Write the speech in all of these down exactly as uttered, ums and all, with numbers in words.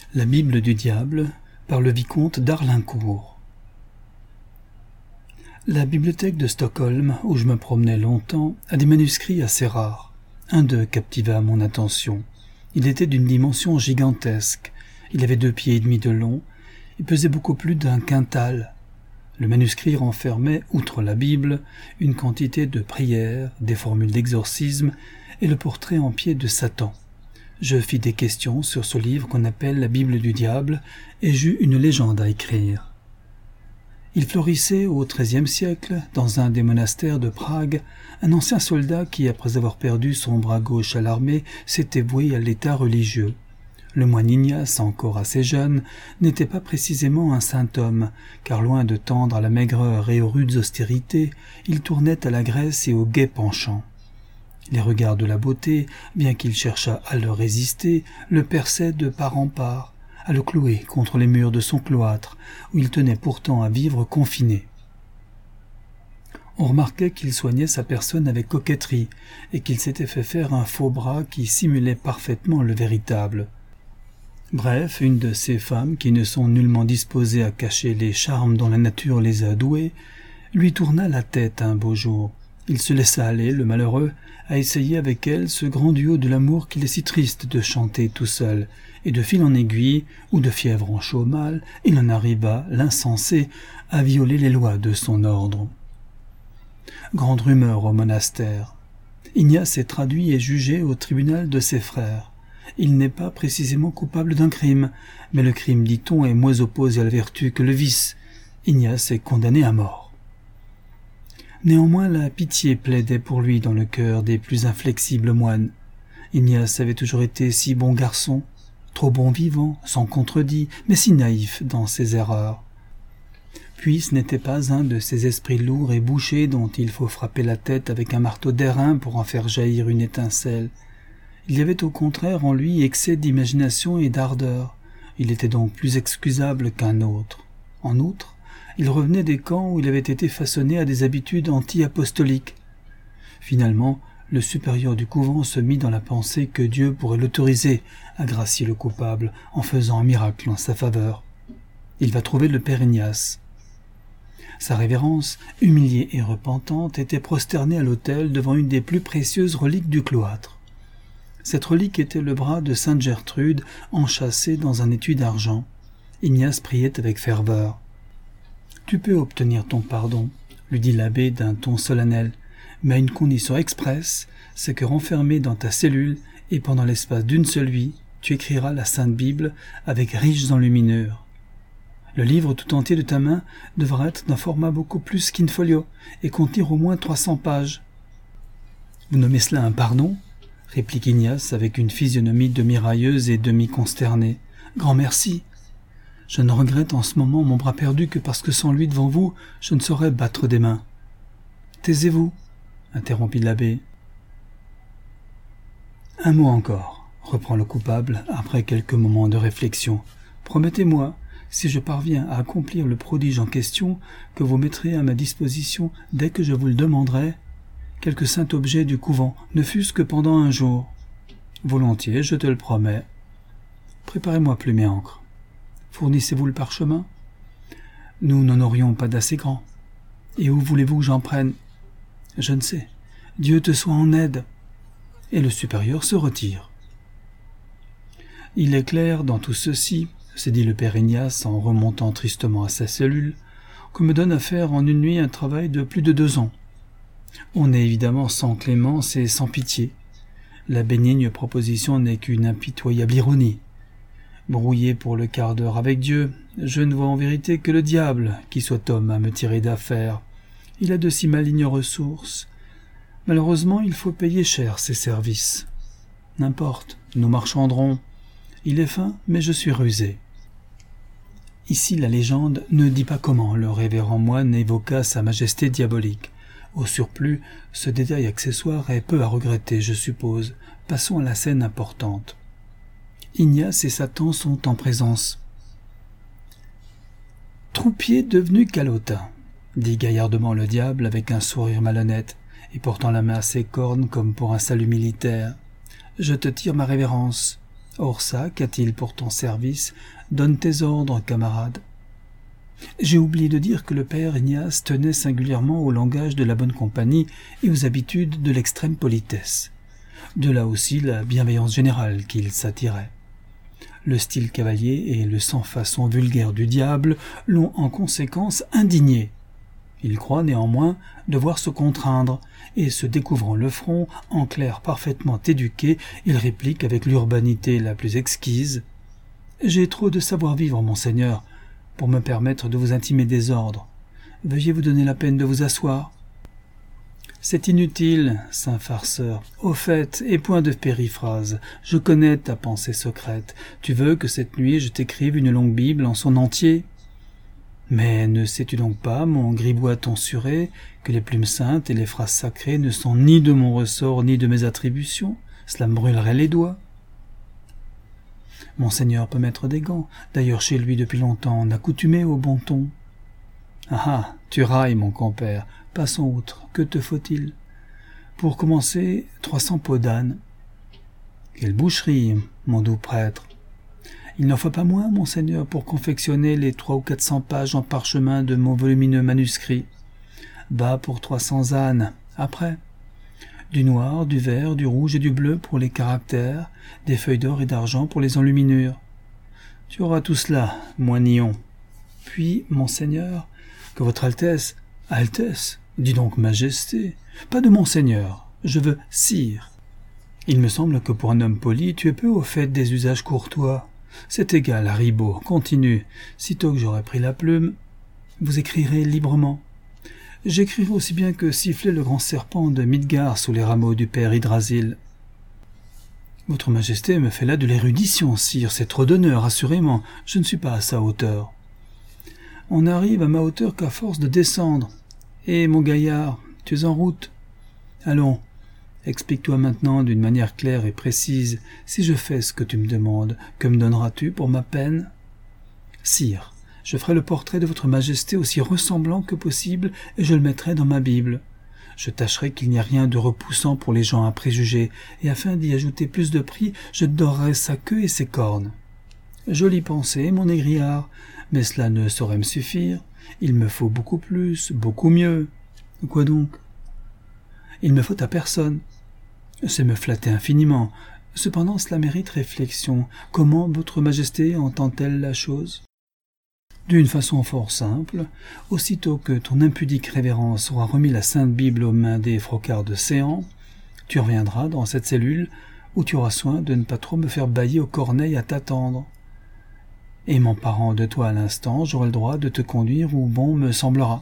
La Bible du diable par le vicomte d'Arlincourt. La bibliothèque de Stockholm, où je me promenais longtemps, a des manuscrits assez rares. Un d'eux captiva mon attention. Il était d'une dimension gigantesque. Il avait deux pieds et demi de long. Il pesait beaucoup plus d'un quintal. Le manuscrit renfermait, outre la Bible, une quantité de prières, des formules d'exorcisme et le portrait en pied de Satan. Je fis des questions sur ce livre qu'on appelle la Bible du diable et j'eus une légende à écrire. Il florissait au treizième siècle, dans un des monastères de Prague, un ancien soldat qui, après avoir perdu son bras gauche à l'armée, s'était voué à l'état religieux. Le moine Ignace, encore assez jeune, n'était pas précisément un saint homme, car loin de tendre à la maigreur et aux rudes austérités, il tournait à la graisse et au gai penchant. Les regards de la beauté, bien qu'il cherchât à leur résister, le perçaient de part en part, à le clouer contre les murs de son cloître, où il tenait pourtant à vivre confiné. On remarquait qu'il soignait sa personne avec coquetterie, et qu'il s'était fait faire un faux bras qui simulait parfaitement le véritable. Bref, une de ces femmes qui ne sont nullement disposées à cacher les charmes dont la nature les a douées, lui tourna la tête un beau jour. Il se laissa aller, le malheureux, à essayer avec elle ce grand duo de l'amour qu'il est si triste de chanter tout seul, et de fil en aiguille, ou de fièvre en chaumal, il en arriva, l'insensé, à violer les lois de son ordre. Grande rumeur au monastère. Ignace est traduit et jugé au tribunal de ses frères. Il n'est pas précisément coupable d'un crime, mais le crime, dit-on, est moins opposé à la vertu que le vice. Ignace est condamné à mort. Néanmoins, la pitié plaidait pour lui dans le cœur des plus inflexibles moines. Ignace avait toujours été si bon garçon, trop bon vivant, sans contredit, mais si naïf dans ses erreurs. Puis ce n'était pas un de ces esprits lourds et bouchés dont il faut frapper la tête avec un marteau d'airain pour en faire jaillir une étincelle. Il y avait au contraire en lui excès d'imagination et d'ardeur. Il était donc plus excusable qu'un autre. En outre, il revenait des camps où il avait été façonné à des habitudes anti-apostoliques. Finalement, le supérieur du couvent se mit dans la pensée que Dieu pourrait l'autoriser à gracier le coupable en faisant un miracle en sa faveur. Il va trouver le père Ignace. Sa révérence, humiliée et repentante, était prosternée à l'autel devant une des plus précieuses reliques du cloître. Cette relique était le bras de sainte Gertrude enchâssé dans un étui d'argent. Ignace priait avec ferveur. « Tu peux obtenir ton pardon, » lui dit l'abbé d'un ton solennel, « mais à une condition expresse, c'est que renfermé dans ta cellule et pendant l'espace d'une seule vie, tu écriras la Sainte Bible avec riches enluminures. Le livre tout entier de ta main devra être d'un format beaucoup plus qu'in-folio et contenir au moins trois cents pages. »« Vous nommez cela un pardon ?» réplique Ignace avec une physionomie demi-railleuse et demi-consternée. « Grand merci. Je ne regrette en ce moment mon bras perdu que parce que sans lui devant vous, je ne saurais battre des mains. »« Taisez-vous, » interrompit l'abbé. « Un mot encore, » reprend le coupable après quelques moments de réflexion. « Promettez-moi, si je parviens à accomplir le prodige en question, que vous mettrez à ma disposition, dès que je vous le demanderai, quelque saint objet du couvent, ne fût-ce que pendant un jour. Volontiers, je te le promets. Préparez-moi plume et encre. Fournissez-vous le parchemin? Nous n'en aurions pas d'assez grand. Et où voulez-vous que j'en prenne? Je ne sais. Dieu te soit en aide. » Et le supérieur se retire. « Il est clair dans tout ceci, » s'est dit le père Ignace en remontant tristement à sa cellule, « qu'on me donne à faire en une nuit un travail de plus de deux ans. On est évidemment sans clémence et sans pitié. La bénigne proposition n'est qu'une impitoyable ironie. Brouillé pour le quart d'heure avec Dieu, je ne vois en vérité que le diable qui soit homme à me tirer d'affaire. Il a de si malignes ressources. Malheureusement, il faut payer cher ses services. N'importe, nous marchanderons. Il est fin, mais je suis rusé. » Ici, la légende ne dit pas comment le révérend moine évoqua sa majesté diabolique. Au surplus, ce détail accessoire est peu à regretter, je suppose. Passons à la scène importante. Ignace et Satan sont en présence. « Troupier devenu calotin, » dit gaillardement le diable avec un sourire malhonnête, et portant la main à ses cornes comme pour un salut militaire. « Je te tire ma révérence. Or ça, qu'a-t-il pour ton service? Donne tes ordres, camarade. J'ai oublié de dire que le père Ignace tenait singulièrement au langage de la bonne compagnie et aux habitudes de l'extrême politesse. De là aussi la bienveillance générale qu'il s'attirait. Le style cavalier et le sans-façon vulgaire du diable l'ont en conséquence indigné. Il croit néanmoins devoir se contraindre, et se découvrant le front, en clerc parfaitement éduqué, il réplique avec l'urbanité la plus exquise « J'ai trop de savoir-vivre, monseigneur, pour me permettre de vous intimer des ordres. Veuillez vous donner la peine de vous asseoir. » C'est inutile, saint farceur. Au fait, et point de périphrase, je connais ta pensée secrète. Tu veux que cette nuit je t'écrive une longue Bible en son entier? Mais ne sais-tu donc pas, mon gribois tonsuré, que les plumes saintes et les phrases sacrées ne sont ni de mon ressort ni de mes attributions? Cela me brûlerait les doigts. Monseigneur peut mettre des gants, d'ailleurs chez lui depuis longtemps, on accoutumé au bon ton. Ah ah, tu railles, mon compère, passons outre, que te faut-il? Pour commencer, trois cents peaux d'âne. Quelle boucherie, mon doux prêtre! Il n'en faut pas moins, monseigneur, pour confectionner les trois ou quatre cents pages en parchemin de mon volumineux manuscrit. Bas pour trois cents ânes, après. Du noir, du vert, du rouge et du bleu pour les caractères, des feuilles d'or et d'argent pour les enluminures. Tu auras tout cela, moignon. Puis, monseigneur, que votre Altesse... Altesse, dis donc majesté, pas de monseigneur, je veux sire. Il me semble que pour un homme poli, tu es peu au fait des usages courtois. C'est égal, Ribot, continue. Sitôt que j'aurai pris la plume, vous écrirez librement. J'écrirai aussi bien que siffler le grand serpent de Midgard sous les rameaux du père Hydrasil. Votre Majesté me fait là de l'érudition, sire, c'est trop d'honneur, assurément, je ne suis pas à sa hauteur. On n'arrive à ma hauteur qu'à force de descendre. Et mon gaillard, tu es en route. Allons, explique-toi maintenant d'une manière claire et précise, si je fais ce que tu me demandes, que me donneras-tu pour ma peine? Sire, je ferai le portrait de votre Majesté aussi ressemblant que possible et je le mettrai dans ma Bible. Je tâcherai qu'il n'y ait rien de repoussant pour les gens à préjuger, et afin d'y ajouter plus de prix, je dorerai sa queue et ses cornes. Jolie pensée, mon égrillard, mais cela ne saurait me suffire. Il me faut beaucoup plus, beaucoup mieux. Quoi donc? Il me faut ta personne. C'est me flatter infiniment. Cependant, cela mérite réflexion. Comment votre Majesté entend-elle la chose? D'une façon fort simple. Aussitôt que ton impudique révérence aura remis la Sainte Bible aux mains des frocards de Séant, tu reviendras dans cette cellule où tu auras soin de ne pas trop me faire bâiller aux corneilles à t'attendre. Et m'emparant de toi à l'instant, j'aurai le droit de te conduire où bon me semblera.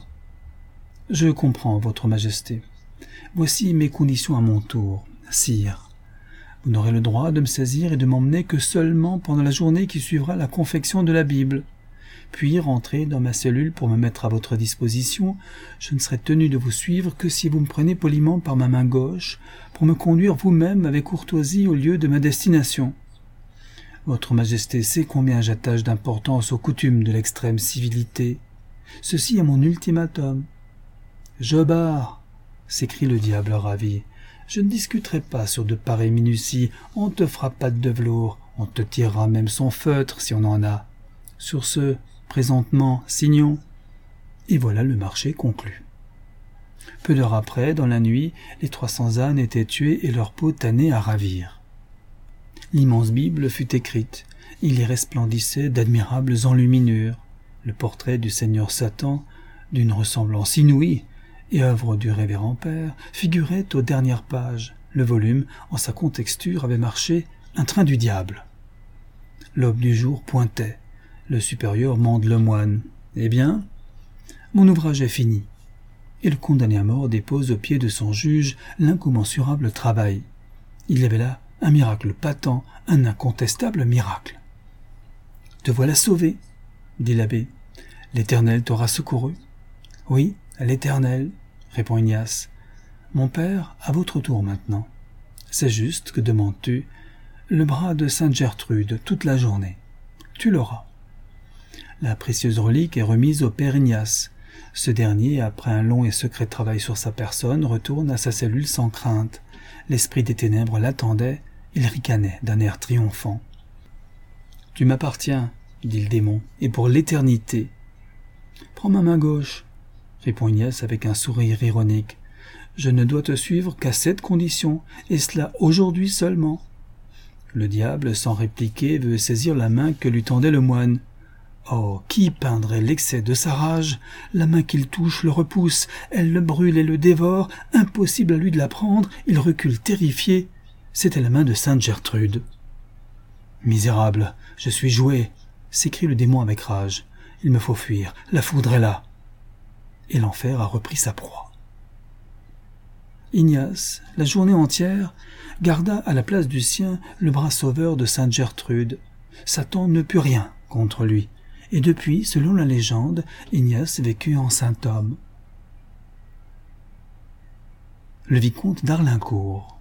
Je comprends, votre Majesté. Voici mes conditions à mon tour, sire. Vous n'aurez le droit de me saisir et de m'emmener que seulement pendant la journée qui suivra la confection de la Bible. Puis, rentrer dans ma cellule pour me mettre à votre disposition, je ne serai tenu de vous suivre que si vous me prenez poliment par ma main gauche pour me conduire vous-même avec courtoisie au lieu de ma destination. Votre Majesté sait combien j'attache d'importance aux coutumes de l'extrême civilité. Ceci est mon ultimatum. « Jobard !» s'écrie le diable ravi. « Je ne discuterai pas sur de pareilles minuties. On te fera patte de velours. On te tirera même son feutre si on en a. Sur ce, présentement, signons. » Et voilà le marché conclu. Peu d'heures après, dans la nuit, les trois cents ânes étaient tués et leur peau tannée à ravir. L'immense Bible fut écrite. Il y resplendissait d'admirables enluminures. Le portrait du Seigneur Satan, d'une ressemblance inouïe, et œuvre du révérend père, figurait aux dernières pages. Le volume, en sa contexture, avait marché un train du diable. L'aube du jour pointait. Le supérieur mande le moine. « Eh bien, mon ouvrage est fini. » Et le condamné à mort dépose aux pieds de son juge l'incommensurable travail. Il y avait là un miracle patent, un incontestable miracle. « Te voilà sauvé, » dit l'abbé. « L'Éternel t'aura secouru. »« Oui, l'Éternel, » répond Ignace. « Mon père, à votre tour maintenant. C'est juste, que demandes-tu? Le bras de sainte Gertrude, toute la journée. Tu l'auras. » La précieuse relique est remise au père Ignace. Ce dernier, après un long et secret travail sur sa personne, retourne à sa cellule sans crainte. L'esprit des ténèbres l'attendait, il ricanait d'un air triomphant. Tu m'appartiens, dit le démon, et pour l'éternité. Prends ma main gauche, répond Ignace avec un sourire ironique. Je ne dois te suivre qu'à cette condition, et cela aujourd'hui seulement. Le diable, sans répliquer, veut saisir la main que lui tendait le moine. Oh, qui peindrait l'excès de sa rage? La main qu'il touche le repousse, elle le brûle et le dévore, impossible à lui de la prendre, il recule terrifié. C'était la main de sainte Gertrude. « Misérable, je suis joué !» s'écrie le démon avec rage. « Il me faut fuir, la foudre est là !» Et l'enfer a repris sa proie. Ignace, la journée entière, garda à la place du sien le bras sauveur de sainte Gertrude. Satan ne put rien contre lui, et depuis, selon la légende, Ignace vécut en saint homme. Le vicomte d'Arlincourt.